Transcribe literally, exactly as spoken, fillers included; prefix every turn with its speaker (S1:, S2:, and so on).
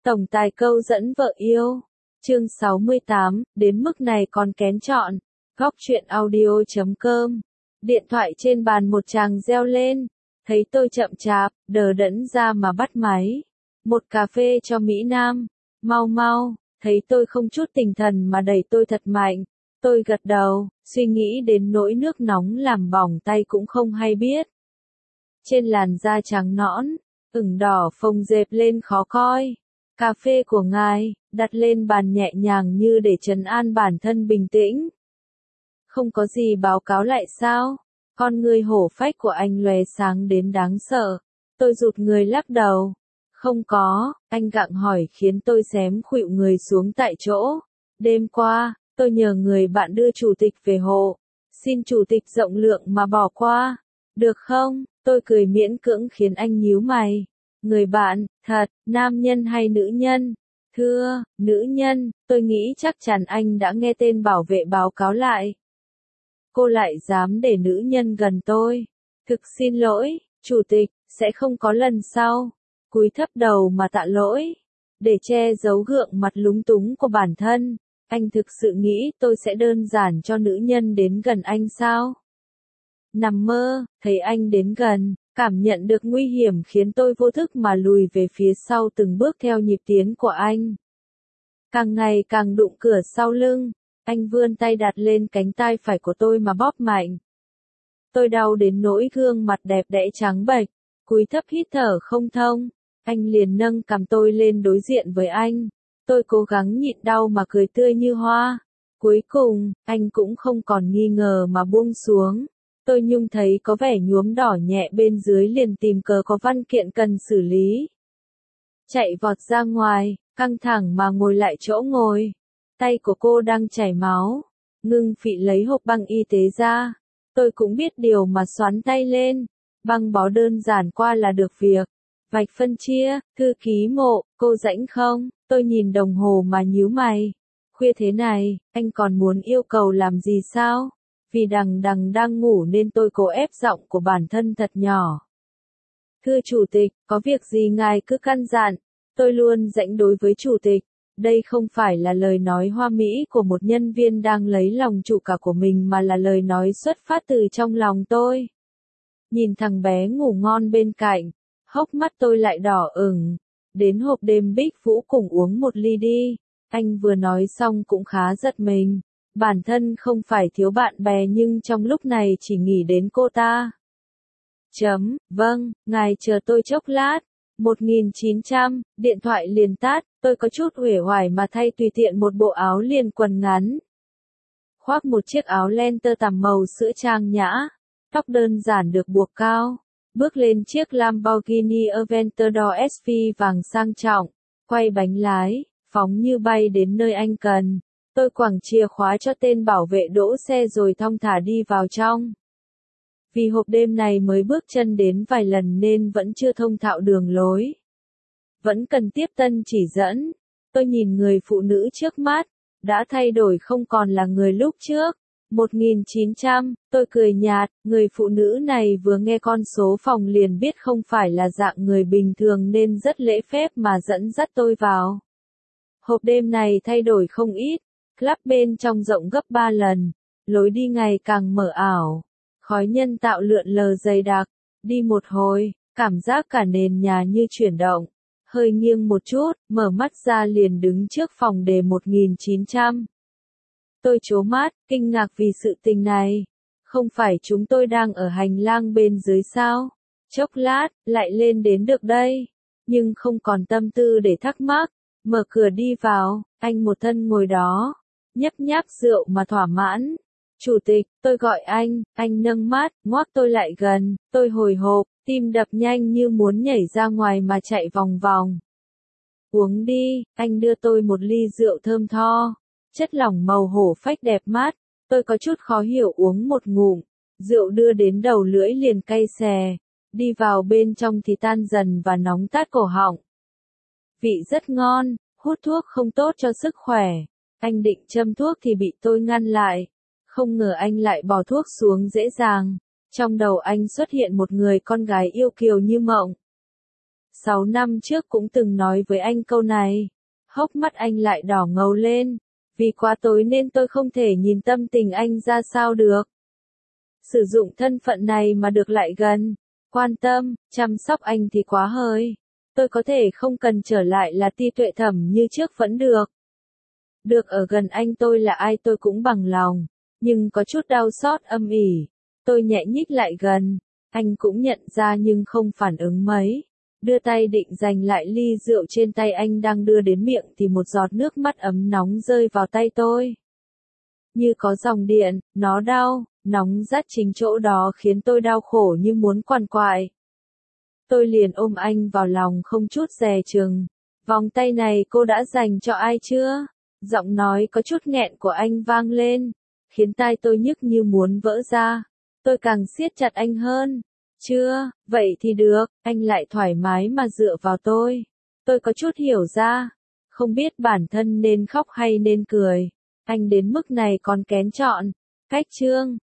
S1: Tổng tài câu dẫn vợ yêu. Chương sáu mươi tám, đến mức này còn kén chọn. Góc truyện audio chấm com. Điện thoại trên bàn một chàng reo lên. Thấy tôi chậm chạp, đờ đẫn ra mà bắt máy. Một cà phê cho Mỹ Nam. Mau mau, thấy tôi không chút tinh thần mà đẩy tôi thật mạnh. Tôi gật đầu, suy nghĩ đến nỗi nước nóng làm bỏng tay cũng không hay biết. Trên làn da trắng nõn, ửng đỏ phồng rệp lên khó coi. Cà phê của ngài, đặt lên bàn nhẹ nhàng như để trấn an bản thân bình tĩnh. Không có gì báo cáo lại sao? Con người hổ phách của anh lóe sáng đến đáng sợ. Tôi rụt người lắc đầu. Không có, anh gặng hỏi khiến tôi xém khuỵu người xuống tại chỗ. Đêm qua, tôi nhờ người bạn đưa chủ tịch về hộ. Xin chủ tịch rộng lượng mà bỏ qua. Được không? Tôi cười miễn cưỡng khiến anh nhíu mày. Người bạn, thật, nam nhân hay nữ nhân? Thưa, nữ nhân, tôi nghĩ chắc chắn anh đã nghe tên bảo vệ báo cáo lại. Cô lại dám để nữ nhân gần tôi. Thực xin lỗi, chủ tịch, sẽ không có lần sau. Cúi thấp đầu mà tạ lỗi. Để che giấu gượng mặt lúng túng của bản thân, anh thực sự nghĩ tôi sẽ đơn giản cho nữ nhân đến gần anh sao? Nằm mơ, thấy anh đến gần, cảm nhận được nguy hiểm khiến tôi vô thức mà lùi về phía sau từng bước theo nhịp tiến của anh. Càng ngày càng đụng cửa sau lưng, anh vươn tay đặt lên cánh tay phải của tôi mà bóp mạnh. Tôi đau đến nỗi gương mặt đẹp đẽ trắng bệch, cúi thấp hít thở không thông. Anh liền nâng cằm tôi lên đối diện với anh. Tôi cố gắng nhịn đau mà cười tươi như hoa. Cuối cùng, anh cũng không còn nghi ngờ mà buông xuống. Tôi nhung thấy có vẻ nhuốm đỏ nhẹ bên dưới liền tìm cớ có văn kiện cần xử lý. Chạy vọt ra ngoài, căng thẳng mà ngồi lại chỗ ngồi. Tay của cô đang chảy máu. Ngưng Phị lấy hộp băng y tế ra. Tôi cũng biết điều mà xoắn tay lên. Băng bó đơn giản qua là được việc. Vạch phân chia, thư ký Mộ, cô rảnh không? Tôi nhìn đồng hồ mà nhíu mày. Khuya thế này, anh còn muốn yêu cầu làm gì sao? Vì đằng đằng đang ngủ nên tôi cố ép giọng của bản thân thật nhỏ. Thưa chủ tịch, có việc gì ngài cứ căn dặn. Tôi luôn rảnh đối với chủ tịch. Đây không phải là lời nói hoa mỹ của một nhân viên đang lấy lòng chủ cả của mình mà là lời nói xuất phát từ trong lòng tôi. Nhìn thằng bé ngủ ngon bên cạnh, hốc mắt tôi lại đỏ ửng. Đến hộp đêm Bích Vũ cùng uống một ly đi. Anh vừa nói xong cũng khá giật mình. Bản thân không phải thiếu bạn bè nhưng trong lúc này chỉ nghĩ đến cô ta. Chấm, vâng, ngài chờ tôi chốc lát. một nghìn chín trăm, điện thoại liền tắt, tôi có chút uể oải mà thay tùy tiện một bộ áo liền quần ngắn. Khoác một chiếc áo len tơ tằm màu sữa trang nhã, tóc đơn giản được buộc cao. Bước lên chiếc Lamborghini Aventador ét vê vàng sang trọng, quay bánh lái, phóng như bay đến nơi anh cần. Tôi quẳng chìa khóa cho tên bảo vệ đỗ xe rồi thong thả đi vào trong. Vì hộp đêm này mới bước chân đến vài lần nên vẫn chưa thông thạo đường lối. Vẫn cần tiếp tân chỉ dẫn. Tôi nhìn người phụ nữ trước mắt, đã thay đổi không còn là người lúc trước. một nghìn chín trăm, tôi cười nhạt, người phụ nữ này vừa nghe con số phòng liền biết không phải là dạng người bình thường nên rất lễ phép mà dẫn dắt tôi vào. Hộp đêm này thay đổi không ít, club bên trong rộng gấp ba lần, lối đi ngày càng mở ảo, khói nhân tạo lượn lờ dày đặc, đi một hồi, cảm giác cả nền nhà như chuyển động, hơi nghiêng một chút, mở mắt ra liền đứng trước phòng đề một nghìn chín trăm. Tôi trố mắt, kinh ngạc vì sự tình này. Không phải chúng tôi đang ở hành lang bên dưới sao? Chốc lát, lại lên đến được đây. Nhưng không còn tâm tư để thắc mắc. Mở cửa đi vào, anh một thân ngồi đó. Nhấp nháp rượu mà thỏa mãn. Chủ tịch, tôi gọi anh, anh nâng mắt, ngoắc tôi lại gần. Tôi hồi hộp, tim đập nhanh như muốn nhảy ra ngoài mà chạy vòng vòng. Uống đi, anh đưa tôi một ly rượu thơm tho. Chất lỏng màu hổ phách đẹp mắt, tôi có chút khó hiểu uống một ngụm, rượu đưa đến đầu lưỡi liền cay xè, đi vào bên trong thì tan dần và nóng tát cổ họng. Vị rất ngon, hút thuốc không tốt cho sức khỏe, anh định châm thuốc thì bị tôi ngăn lại, không ngờ anh lại bỏ thuốc xuống dễ dàng, trong đầu anh xuất hiện một người con gái yêu kiều như mộng. Sáu năm trước cũng từng nói với anh câu này. Hốc mắt anh lại đỏ ngầu lên. Vì quá tối nên tôi không thể nhìn tâm tình anh ra sao được. Sử dụng thân phận này mà được lại gần, quan tâm, chăm sóc anh thì quá hơi. Tôi có thể không cần trở lại là Ti Tuệ Thẩm như trước vẫn được. Được ở gần anh tôi là ai tôi cũng bằng lòng, nhưng có chút đau xót âm ỉ. Tôi nhẹ nhích lại gần, anh cũng nhận ra nhưng không phản ứng mấy. Đưa tay định giành lại ly rượu trên tay anh đang đưa đến miệng thì một giọt nước mắt ấm nóng rơi vào tay tôi. Như có dòng điện, nó đau, nóng rát chính chỗ đó khiến tôi đau khổ như muốn quằn quại. Tôi liền ôm anh vào lòng không chút dè chừng. Vòng tay này cô đã dành cho ai chưa? Giọng nói có chút nghẹn của anh vang lên, khiến tai tôi nhức như muốn vỡ ra. Tôi càng siết chặt anh hơn. Chưa, vậy thì được, anh lại thoải mái mà dựa vào tôi. Tôi có chút hiểu ra, không biết bản thân nên khóc hay nên cười. Anh đến mức này còn kén chọn. Cách chương